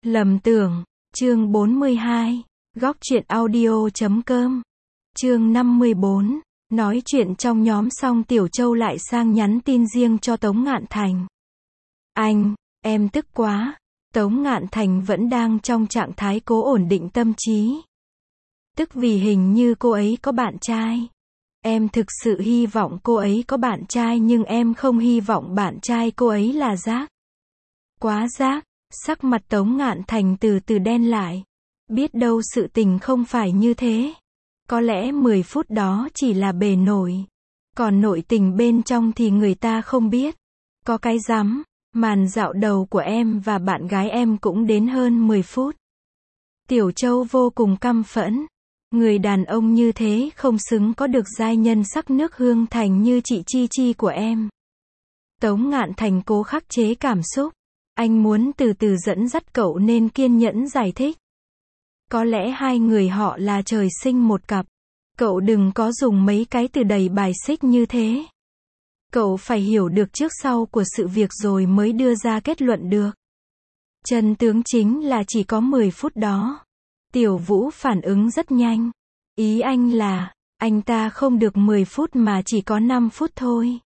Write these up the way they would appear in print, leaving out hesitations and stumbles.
Lầm tưởng, chương 42, góc truyện audio.com, chương 54, nói chuyện trong nhóm xong Tiểu Châu lại sang nhắn tin riêng cho Tống Ngạn Thành. Anh, em tức quá. Tống Ngạn Thành vẫn đang trong trạng thái cố ổn định tâm trí. Tức vì hình như cô ấy có bạn trai. Em thực sự hy vọng cô ấy có bạn trai nhưng em không hy vọng bạn trai cô ấy là Giác. Quá Giác. Sắc mặt Tống Ngạn Thành từ từ đen lại. Biết đâu sự tình không phải như thế. Có lẽ 10 phút đó chỉ là bề nổi. Còn nội tình bên trong thì người ta không biết. Có cái rắm, màn dạo đầu của em và bạn gái em cũng đến hơn 10 phút. Tiểu Châu vô cùng căm phẫn. Người đàn ông như thế không xứng có được giai nhân sắc nước hương thành như chị Chi Chi của em. Tống Ngạn Thành cố khắc chế cảm xúc. Anh muốn từ từ dẫn dắt cậu nên kiên nhẫn giải thích. Có lẽ hai người họ là trời sinh một cặp. Cậu đừng có dùng mấy cái từ đầy bài xích như thế. Cậu phải hiểu được trước sau của sự việc rồi mới đưa ra kết luận được. Chân tướng chính là chỉ có 10 phút đó. Tiểu Vũ phản ứng rất nhanh. Ý anh là, anh ta không được 10 phút mà chỉ có 5 phút thôi.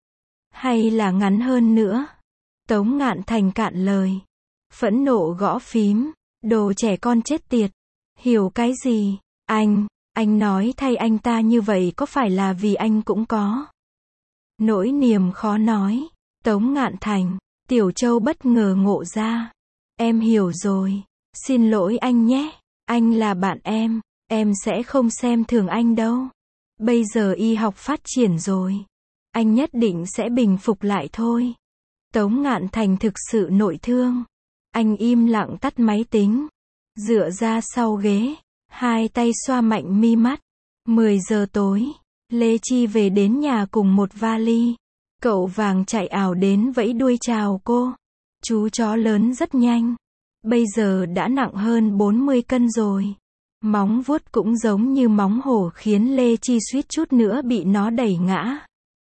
Hay là ngắn hơn nữa. Tống Ngạn Thành cạn lời. Phẫn nộ gõ phím. Đồ trẻ con chết tiệt. Hiểu cái gì? Anh nói thay anh ta như vậy có phải là vì anh cũng có nỗi niềm khó nói. Tống Ngạn Thành. Tiểu Châu bất ngờ ngộ ra. Em hiểu rồi. Xin lỗi anh nhé. Anh là bạn em sẽ không xem thường anh đâu. Bây giờ y học phát triển rồi. Anh nhất định sẽ bình phục lại thôi. Tống Ngạn Thành thực sự nội thương. Anh im lặng tắt máy tính. Dựa ra sau ghế. Hai tay xoa mạnh mi mắt. 10 giờ tối. Lê Chi về đến nhà cùng một vali. Cậu vàng chạy ảo đến vẫy đuôi chào cô. Chú chó lớn rất nhanh. Bây giờ đã nặng hơn 40 cân rồi. Móng vuốt cũng giống như móng hổ khiến Lê Chi suýt chút nữa bị nó đẩy ngã.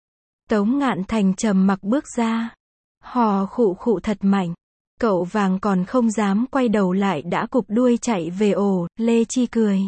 Tống Ngạn Thành trầm mặc bước ra. Hò khụ khụ thật mạnh. Cậu vàng còn không dám quay đầu lại đã cụp đuôi chạy về ổ. Lê Chi cười.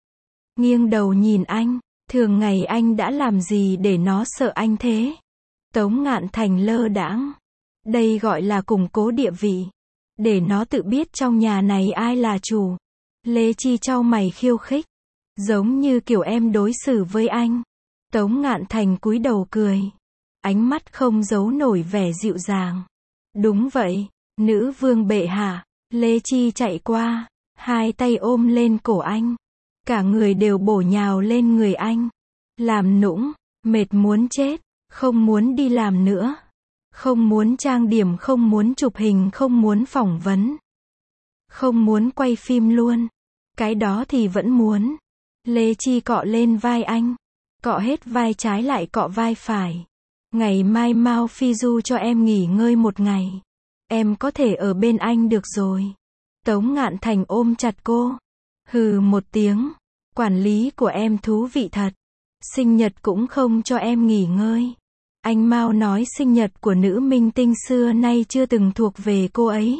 Nghiêng đầu nhìn anh. Thường ngày anh đã làm gì để nó sợ anh thế? Tống Ngạn Thành lơ đãng. Đây gọi là củng cố địa vị. Để nó tự biết trong nhà này ai là chủ. Lê Chi chau mày khiêu khích. Giống như kiểu em đối xử với anh. Tống Ngạn Thành cúi đầu cười. Ánh mắt không giấu nổi vẻ dịu dàng. Đúng vậy, nữ vương bệ hạ. Lê Chi chạy qua. Hai tay ôm lên cổ anh. Cả người đều bổ nhào lên người anh. Làm nũng, mệt muốn chết. Không muốn đi làm nữa. Không muốn trang điểm, không muốn chụp hình, không muốn phỏng vấn. Không muốn quay phim luôn. Cái đó thì vẫn muốn. Lê Chi cọ lên vai anh. Cọ hết vai trái lại cọ vai phải. Ngày mai Mao Phi Du cho em nghỉ ngơi một ngày. Em có thể ở bên anh được rồi. Tống Ngạn Thành ôm chặt cô. Hừ một tiếng. Quản lý của em thú vị thật. Sinh nhật cũng không cho em nghỉ ngơi. Anh Mao nói sinh nhật của nữ minh tinh xưa nay chưa từng thuộc về cô ấy.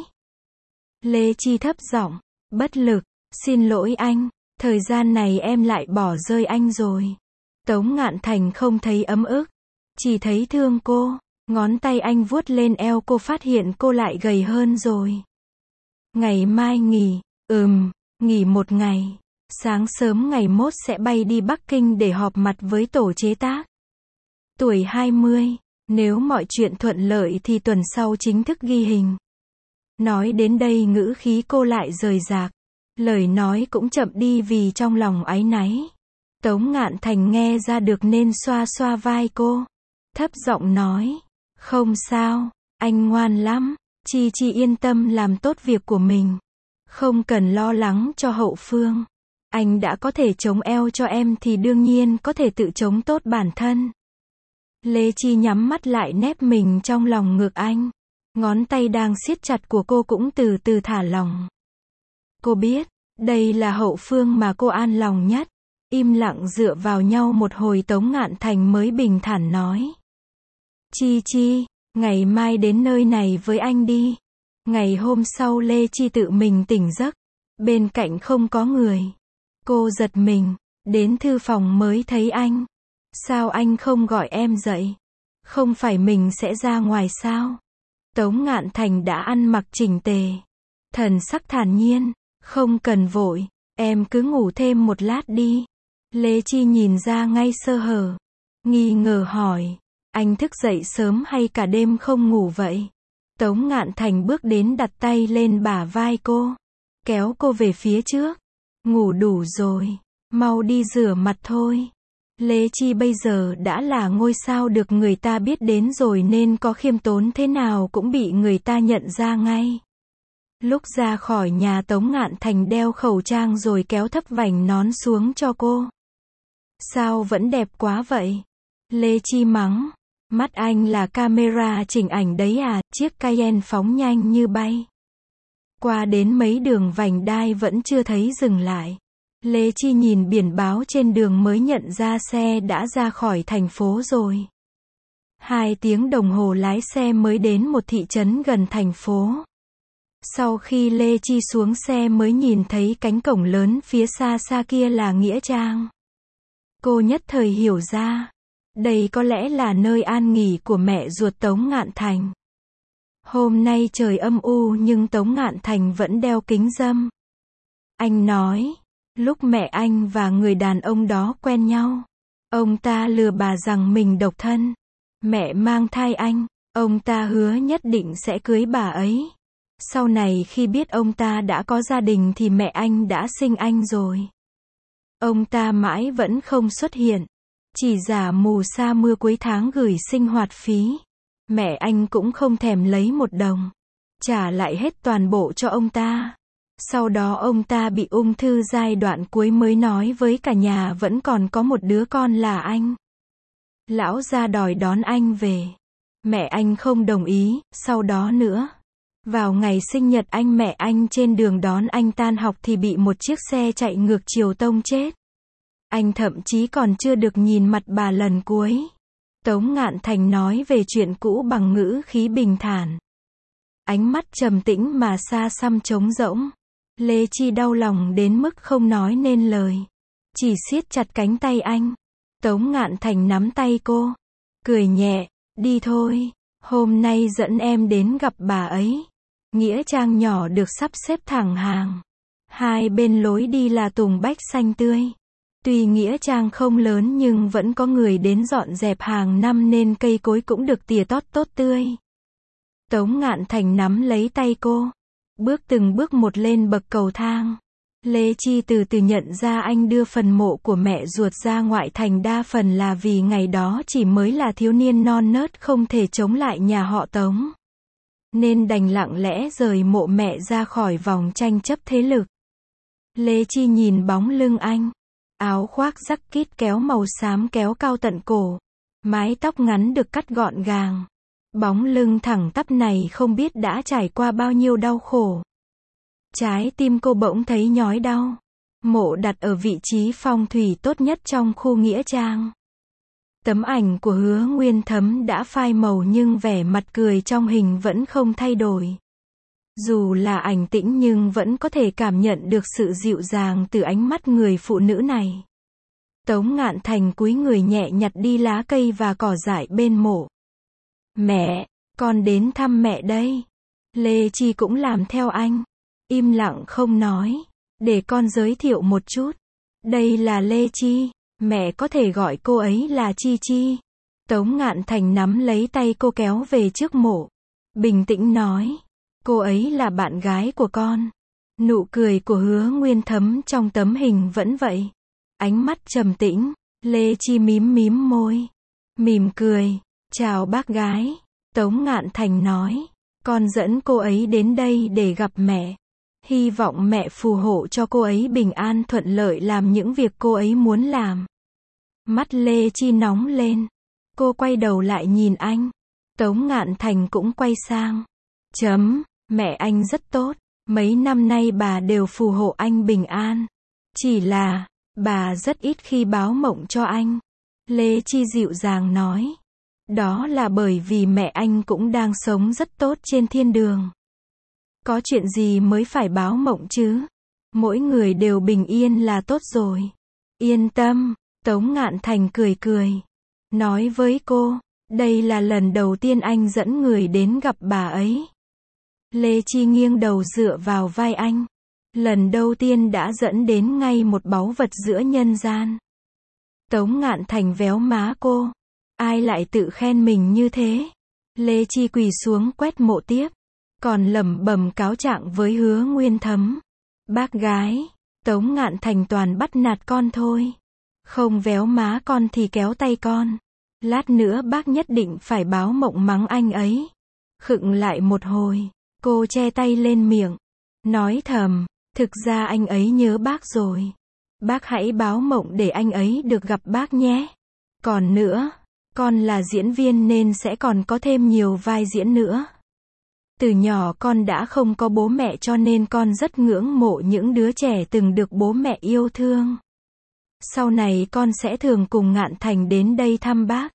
Lê Chi thấp giọng, bất lực, xin lỗi anh, thời gian này em lại bỏ rơi anh rồi. Tống Ngạn Thành không thấy ấm ức, chỉ thấy thương cô. Ngón tay anh vuốt lên eo cô phát hiện cô lại gầy hơn rồi. Ngày mai nghỉ, nghỉ một ngày. Sáng sớm ngày mốt sẽ bay đi Bắc Kinh để họp mặt với tổ chế tác. Tuổi 20, nếu mọi chuyện thuận lợi thì tuần sau chính thức ghi hình. Nói đến đây ngữ khí cô lại rời rạc. Lời nói cũng chậm đi vì trong lòng áy náy. Tống Ngạn Thành nghe ra được nên xoa xoa vai cô. Thấp giọng nói. Không sao, anh ngoan lắm. Chi Chi yên tâm làm tốt việc của mình. Không cần lo lắng cho hậu phương. Anh đã có thể chống eo cho em thì đương nhiên có thể tự chống tốt bản thân. Lê Chi nhắm mắt lại nép mình trong lòng ngực anh. Ngón tay đang siết chặt của cô cũng từ từ thả lỏng. Cô biết, đây là hậu phương mà cô an lòng nhất. Im lặng dựa vào nhau một hồi Tống Ngạn Thành mới bình thản nói. Chi Chi, ngày mai đến nơi này với anh đi. Ngày hôm sau Lê Chi tự mình tỉnh giấc. Bên cạnh không có người. Cô giật mình. Đến thư phòng mới thấy anh. Sao anh không gọi em dậy? Không phải mình sẽ ra ngoài sao? Tống Ngạn Thành đã ăn mặc chỉnh tề. Thần sắc thản nhiên. Không cần vội. Em cứ ngủ thêm một lát đi. Lê Chi nhìn ra ngay sơ hở. Nghi ngờ hỏi. Anh thức dậy sớm hay cả đêm không ngủ vậy? Tống Ngạn Thành bước đến đặt tay lên bả vai cô. Kéo cô về phía trước. Ngủ đủ rồi. Mau đi rửa mặt thôi. Lê Chi bây giờ đã là ngôi sao được người ta biết đến rồi nên có khiêm tốn thế nào cũng bị người ta nhận ra ngay. Lúc ra khỏi nhà Tống Ngạn Thành đeo khẩu trang rồi kéo thấp vành nón xuống cho cô. Sao vẫn đẹp quá vậy? Lê Chi mắng. Mắt anh là camera chỉnh ảnh đấy à? Chiếc Cayenne phóng nhanh như bay. Qua đến mấy đường vành đai vẫn chưa thấy dừng lại. Lê Chi nhìn biển báo trên đường mới nhận ra xe đã ra khỏi thành phố rồi. 2 tiếng đồng hồ lái xe mới đến một thị trấn gần thành phố. Sau khi Lê Chi xuống xe mới nhìn thấy cánh cổng lớn phía xa xa kia là Nghĩa Trang. Cô nhất thời hiểu ra. Đây có lẽ là nơi an nghỉ của mẹ ruột Tống Ngạn Thành. Hôm nay trời âm u nhưng Tống Ngạn Thành vẫn đeo kính râm. Anh nói, lúc mẹ anh và người đàn ông đó quen nhau, ông ta lừa bà rằng mình độc thân. Mẹ mang thai anh, ông ta hứa nhất định sẽ cưới bà ấy. Sau này khi biết ông ta đã có gia đình thì mẹ anh đã sinh anh rồi. Ông ta mãi vẫn không xuất hiện. Chỉ giả mù sa mưa cuối tháng gửi sinh hoạt phí. Mẹ anh cũng không thèm lấy 1 đồng. Trả lại hết toàn bộ cho ông ta. Sau đó ông ta bị ung thư giai đoạn cuối mới nói với cả nhà vẫn còn có một đứa con là anh. Lão gia đòi đón anh về. Mẹ anh không đồng ý, sau đó nữa. Vào ngày sinh nhật anh mẹ anh trên đường đón anh tan học thì bị một chiếc xe chạy ngược chiều tông chết. Anh thậm chí còn chưa được nhìn mặt bà lần cuối. Tống Ngạn Thành nói về chuyện cũ bằng ngữ khí bình thản. Ánh mắt trầm tĩnh mà xa xăm trống rỗng. Lê Chi đau lòng đến mức không nói nên lời. Chỉ siết chặt cánh tay anh. Tống Ngạn Thành nắm tay cô. Cười nhẹ, đi thôi. Hôm nay dẫn em đến gặp bà ấy. Nghĩa trang nhỏ được sắp xếp thẳng hàng. 2 bên lối đi là tùng bách xanh tươi. Tuy nghĩa trang không lớn nhưng vẫn có người đến dọn dẹp hàng năm nên cây cối cũng được tỉa tót tốt tươi. Tống Ngạn Thành nắm lấy tay cô. Bước từng bước một lên bậc cầu thang. Lê Chi từ từ nhận ra anh đưa phần mộ của mẹ ruột ra ngoại thành đa phần là vì ngày đó chỉ mới là thiếu niên non nớt không thể chống lại nhà họ Tống. Nên đành lặng lẽ rời mộ mẹ ra khỏi vòng tranh chấp thế lực. Lê Chi nhìn bóng lưng anh. Áo khoác jacket kéo màu xám kéo cao tận cổ. Mái tóc ngắn được cắt gọn gàng. Bóng lưng thẳng tắp này không biết đã trải qua bao nhiêu đau khổ. Trái tim cô bỗng thấy nhói đau. Mộ đặt ở vị trí phong thủy tốt nhất trong khu nghĩa trang. Tấm ảnh của Hứa Nguyên Thấm đã phai màu nhưng vẻ mặt cười trong hình vẫn không thay đổi. Dù là ảnh tĩnh nhưng vẫn có thể cảm nhận được sự dịu dàng từ ánh mắt người phụ nữ này. Tống Ngạn Thành cúi người nhẹ nhặt đi lá cây và cỏ dại bên mộ. Mẹ, con đến thăm mẹ đây. Lê Chi cũng làm theo anh. Im lặng không nói. Để con giới thiệu một chút. Đây là Lê Chi. Mẹ có thể gọi cô ấy là Chi Chi. Tống Ngạn Thành nắm lấy tay cô kéo về trước mộ. Bình tĩnh nói. Cô ấy là bạn gái của con. Nụ cười của Hứa Nguyên Thấm trong tấm hình vẫn vậy. Ánh mắt trầm tĩnh. Lê Chi mím mím môi. Mỉm cười. Chào bác gái. Tống Ngạn Thành nói. Con dẫn cô ấy đến đây để gặp mẹ. Hy vọng mẹ phù hộ cho cô ấy bình an thuận lợi làm những việc cô ấy muốn làm. Mắt Lê Chi nóng lên. Cô quay đầu lại nhìn anh. Tống Ngạn Thành cũng quay sang. Mẹ anh rất tốt. Mấy năm nay bà đều phù hộ anh bình an. Chỉ là, bà rất ít khi báo mộng cho anh. Lê Chi dịu dàng nói. Đó là bởi vì mẹ anh cũng đang sống rất tốt trên thiên đường. Có chuyện gì mới phải báo mộng chứ? Mỗi người đều bình yên là tốt rồi. Yên tâm, Tống Ngạn Thành cười cười. Nói với cô, đây là lần đầu tiên anh dẫn người đến gặp bà ấy. Lê Chi nghiêng đầu dựa vào vai anh. Lần đầu tiên đã dẫn đến ngay một báu vật giữa nhân gian. Tống Ngạn Thành véo má cô. Ai lại tự khen mình như thế? Lê Chi quỳ xuống quét mộ tiếp. Còn lẩm bẩm cáo trạng với Hứa Nguyên Thấm. Bác gái, Tống Ngạn Thành toàn bắt nạt con thôi. Không véo má con thì kéo tay con. Lát nữa bác nhất định phải báo mộng mắng anh ấy. Khựng lại một hồi, cô che tay lên miệng. Nói thầm, thực ra anh ấy nhớ bác rồi. Bác hãy báo mộng để anh ấy được gặp bác nhé. Còn nữa, con là diễn viên nên sẽ còn có thêm nhiều vai diễn nữa. Từ nhỏ con đã không có bố mẹ cho nên con rất ngưỡng mộ những đứa trẻ từng được bố mẹ yêu thương. Sau này con sẽ thường cùng Ngạn Thành đến đây thăm bác.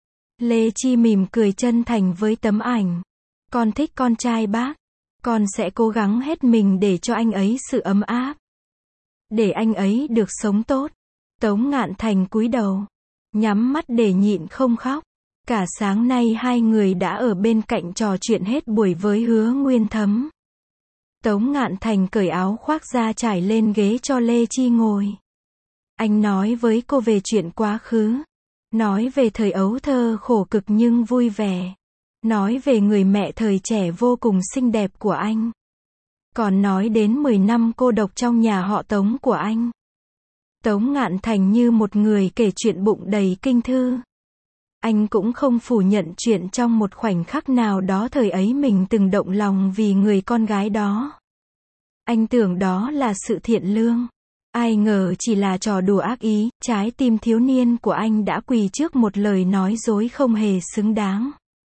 Lê Chi mỉm cười chân thành với tấm ảnh. Con thích con trai bác. Con sẽ cố gắng hết mình để cho anh ấy sự ấm áp. Để anh ấy được sống tốt. Tống Ngạn Thành cúi đầu. Nhắm mắt để nhịn không khóc. Cả sáng nay hai người đã ở bên cạnh trò chuyện hết buổi với Hứa Nguyên Thấm. Tống Ngạn Thành cởi áo khoác ra trải lên ghế cho Lê Chi ngồi. Anh nói với cô về chuyện quá khứ. Nói về thời ấu thơ khổ cực nhưng vui vẻ. Nói về người mẹ thời trẻ vô cùng xinh đẹp của anh. Còn nói đến 10 năm cô độc trong nhà họ Tống của anh. Tống Ngạn Thành như một người kể chuyện bụng đầy kinh thư. Anh cũng không phủ nhận chuyện trong một khoảnh khắc nào đó thời ấy mình từng động lòng vì người con gái đó. Anh tưởng đó là sự thiện lương. Ai ngờ chỉ là trò đùa ác ý, trái tim thiếu niên của anh đã quỳ trước một lời nói dối không hề xứng đáng.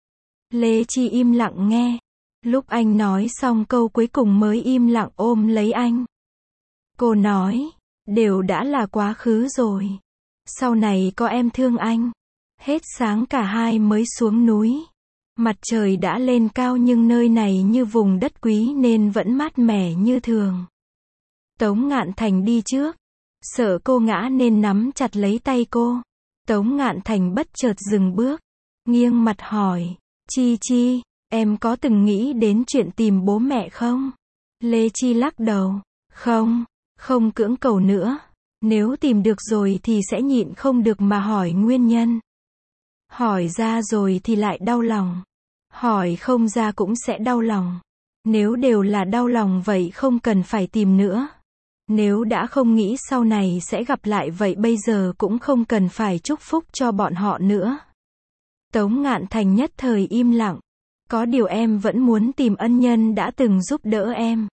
Lê Chi im lặng nghe. Lúc anh nói xong câu cuối cùng mới im lặng ôm lấy anh. Cô nói, đều đã là quá khứ rồi. Sau này có em thương anh. Hết sáng cả hai mới xuống núi. Mặt trời đã lên cao nhưng nơi này như vùng đất quý nên vẫn mát mẻ như thường. Tống Ngạn Thành đi trước. Sợ cô ngã nên nắm chặt lấy tay cô. Tống Ngạn Thành bất chợt dừng bước. Nghiêng mặt hỏi. Chi Chi, em có từng nghĩ đến chuyện tìm bố mẹ không? Lê Chi lắc đầu. Không cưỡng cầu nữa. Nếu tìm được rồi thì sẽ nhịn không được mà hỏi nguyên nhân. Hỏi ra rồi thì lại đau lòng. Hỏi không ra cũng sẽ đau lòng. Nếu đều là đau lòng vậy không cần phải tìm nữa. Nếu đã không nghĩ sau này sẽ gặp lại vậy bây giờ cũng không cần phải chúc phúc cho bọn họ nữa. Tống Ngạn Thành nhất thời im lặng. Có điều em vẫn muốn tìm ân nhân đã từng giúp đỡ em.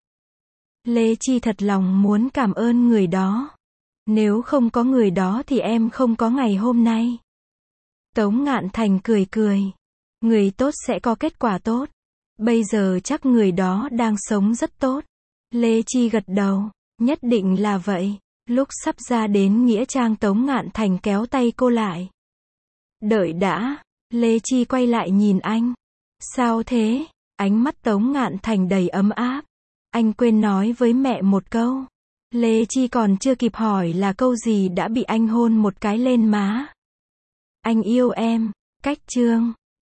Lê Chi thật lòng muốn cảm ơn người đó. Nếu không có người đó thì em không có ngày hôm nay. Tống Ngạn Thành cười cười. Người tốt sẽ có kết quả tốt. Bây giờ chắc người đó đang sống rất tốt. Lê Chi gật đầu. Nhất định là vậy. Lúc sắp ra đến nghĩa trang Tống Ngạn Thành kéo tay cô lại. Đợi đã. Lê Chi quay lại nhìn anh. Sao thế? Ánh mắt Tống Ngạn Thành đầy ấm áp. Anh quên nói với mẹ một câu. Lê Chi còn chưa kịp hỏi là câu gì đã bị anh hôn một cái lên má. Anh yêu em. Cách chương